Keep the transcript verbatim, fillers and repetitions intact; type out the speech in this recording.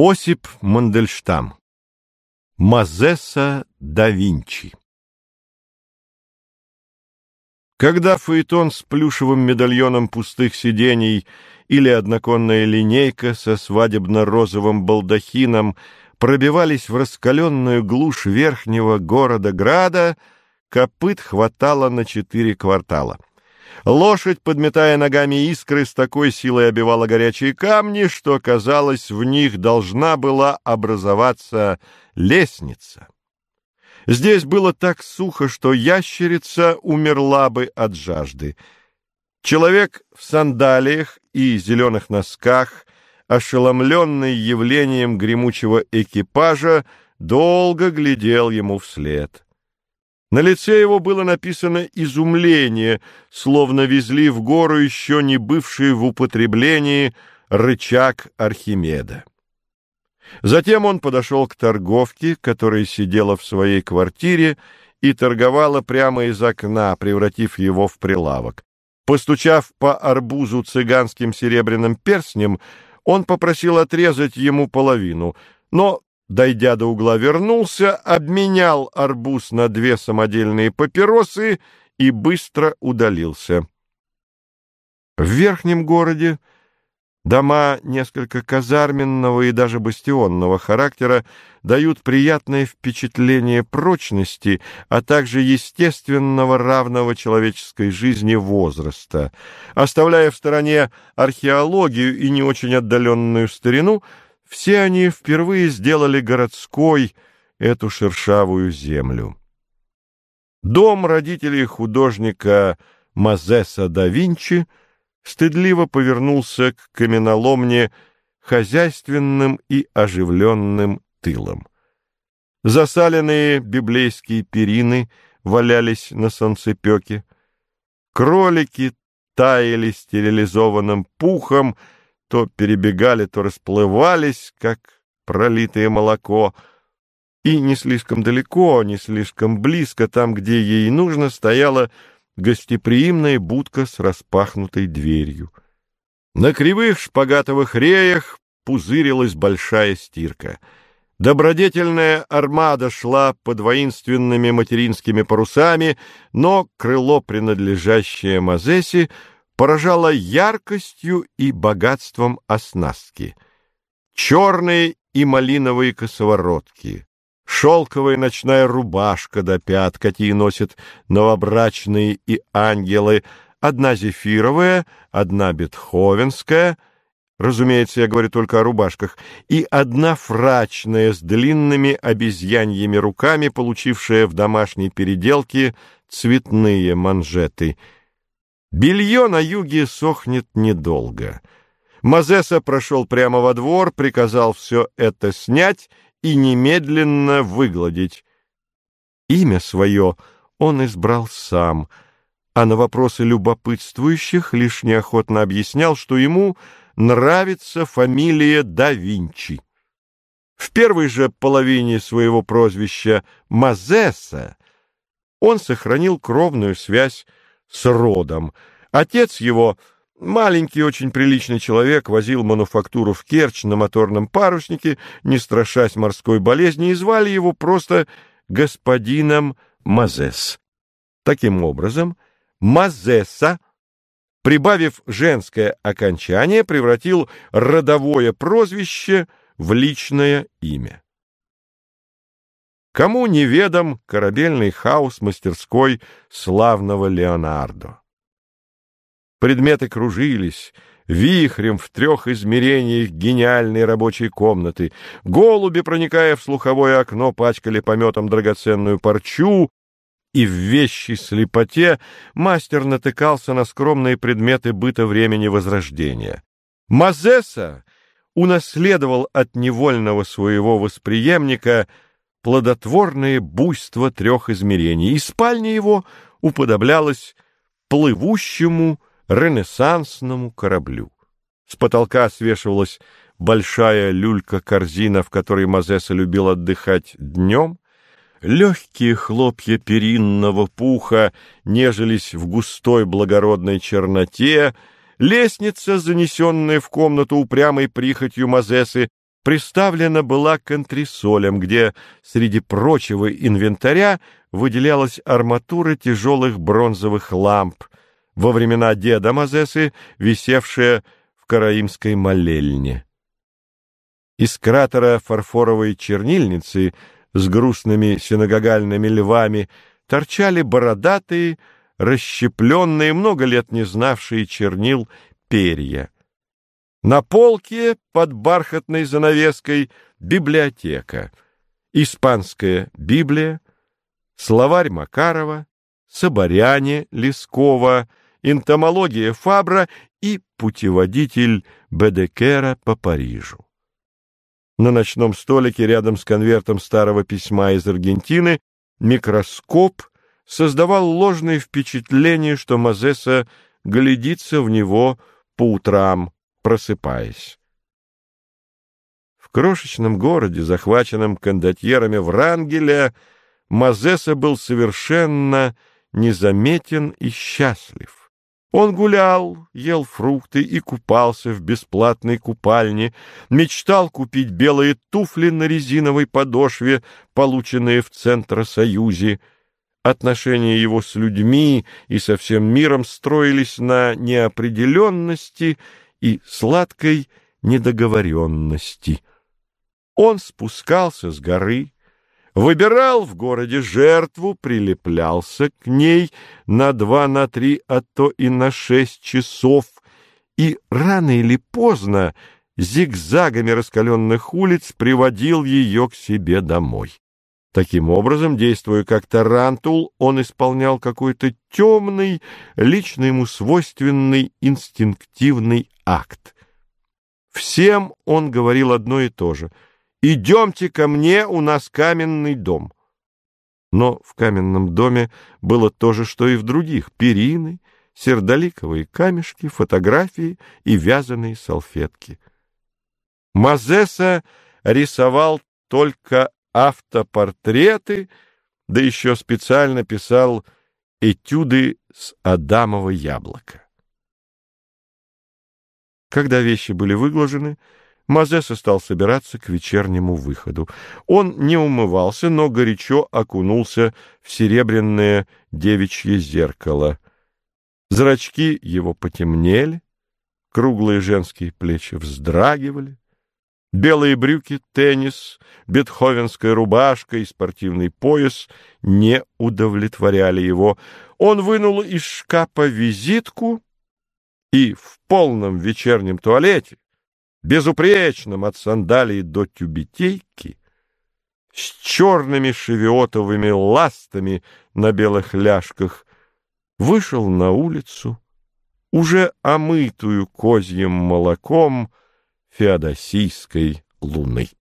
Осип Мандельштам. Мазесса да Винчи. Когда фаэтон с плюшевым медальоном пустых сидений или одноконная линейка со свадебно-розовым балдахином пробивались в раскаленную глушь верхнего города-града, копыт хватало на четыре квартала. Лошадь, подметая ногами искры, с такой силой обивала горячие камни, что, казалось, в них должна была образоваться лестница. Здесь было так сухо, что ящерица умерла бы от жажды. Человек в сандалиях и зеленых носках, ошеломленный явлением гремучего экипажа, долго глядел ему вслед. На лице его было написано изумление, словно везли в гору еще не бывший в употреблении рычаг Архимеда. Затем он подошел к торговке, которая сидела в своей квартире и торговала прямо из окна, превратив его в прилавок. Постучав по арбузу цыганским серебряным перстнем, он попросил отрезать ему половину, но, дойдя до угла, вернулся, обменял арбуз на две самодельные папиросы и быстро удалился. В верхнем городе дома несколько казарменного и даже бастионного характера дают приятное впечатление прочности, а также естественного равного человеческой жизни возраста. Оставляя в стороне археологию и не очень отдаленную старину, все они впервые сделали городской эту шершавую землю. Дом родителей художника Мазесса да Винчи стыдливо повернулся к каменоломне хозяйственным и оживленным тылом. Засаленные библейские перины валялись на солнцепеке, кролики таяли стерилизованным пухом, то перебегали, то расплывались, как пролитое молоко, и не слишком далеко, не слишком близко, там, где ей нужно, стояла гостеприимная будка с распахнутой дверью. На кривых шпагатовых реях пузырилась большая стирка. Добродетельная армада шла под воинственными материнскими парусами, но крыло, принадлежащее Мазессе, поражало яркостью и богатством оснастки. Черные и малиновые косоворотки, шелковая ночная рубашка до пят, какие носят новобрачные и ангелы, одна зефировая, одна бетховенская, разумеется, я говорю только о рубашках, и одна фрачная с длинными обезьяньими руками, получившая в домашней переделке цветные манжеты. Белье на юге сохнет недолго. Мазесса прошел прямо во двор, приказал все это снять и немедленно выгладить. Имя свое он избрал сам, а на вопросы любопытствующих лишь неохотно объяснял, что ему нравится фамилия да Винчи. В первой же половине своего прозвища Мазесса он сохранил кровную связь с родом. Отец его, маленький, очень приличный человек, возил мануфактуру в Керчь на моторном паруснике, не страшась морской болезни, и звали его просто господином Мазесс. Таким образом, Мазесса, прибавив женское окончание, превратил родовое прозвище в личное имя. Кому неведом корабельный хаос мастерской славного Леонардо? Предметы кружились вихрем в трех измерениях гениальной рабочей комнаты. Голуби, проникая в слуховое окно, пачкали пометом драгоценную парчу, и в вещей слепоте мастер натыкался на скромные предметы быта времени Возрождения. Мазесса унаследовал от невольного своего восприемника плодотворное буйство трех измерений, и спальня его уподоблялась плывущему ренессансному кораблю. С потолка свешивалась большая люлька-корзина, в которой Мазесса любил отдыхать днем. Легкие хлопья перинного пуха нежились в густой благородной черноте. Лестница, занесенная в комнату упрямой прихотью Мазессы, приставлена была к антресолям, где среди прочего инвентаря выделялась арматура тяжелых бронзовых ламп, во времена деда Мозесы, висевшая в караимской молельне. Из кратера фарфоровой чернильницы с грустными синагогальными львами торчали бородатые, расщепленные, много лет не знавшие чернил перья. На полке под бархатной занавеской библиотека, испанская Библия, словарь Макарова, Соборяне Лескова, энтомология Фабра и путеводитель Бедекера по Парижу. На ночном столике рядом с конвертом старого письма из Аргентины микроскоп создавал ложное впечатление, что Мозеса глядится в него по утрам, просыпаясь. В крошечном городе, захваченном кондотьерами Врангеля, Мозеса был совершенно незаметен и счастлив. Он гулял, ел фрукты и купался в бесплатной купальне, мечтал купить белые туфли на резиновой подошве, полученные в Центросоюзе. Отношения его с людьми и со всем миром строились на неопределенности и сладкой недоговоренности. Он спускался с горы, выбирал в городе жертву, прилеплялся к ней на два, на три, а то и на шесть часов, и рано или поздно зигзагами раскаленных улиц приводил ее к себе домой. Таким образом, действуя как тарантул, он исполнял какой-то темный, лично ему свойственный инстинктивный акт. Всем он говорил одно и то же: «Идемте ко мне, у нас каменный дом». Но в каменном доме было то же, что и в других: перины, сердоликовые камешки, фотографии и вязаные салфетки. Мозеса рисовал только автопортреты, да еще специально писал этюды с Адамово яблоко. Когда вещи были выглажены, Мозеса стал собираться к вечернему выходу. Он не умывался, но горячо окунулся в серебряное девичье зеркало. Зрачки его потемнели, круглые женские плечи вздрагивали. Белые брюки, теннис, бетховенская рубашка и спортивный пояс не удовлетворяли его. Он вынул из шкафа визитку и в полном вечернем туалете, безупречном от сандалии до тюбетейки, с черными шевиотовыми ластами на белых ляжках, вышел на улицу, уже омытую козьим молоком феодосийской луны.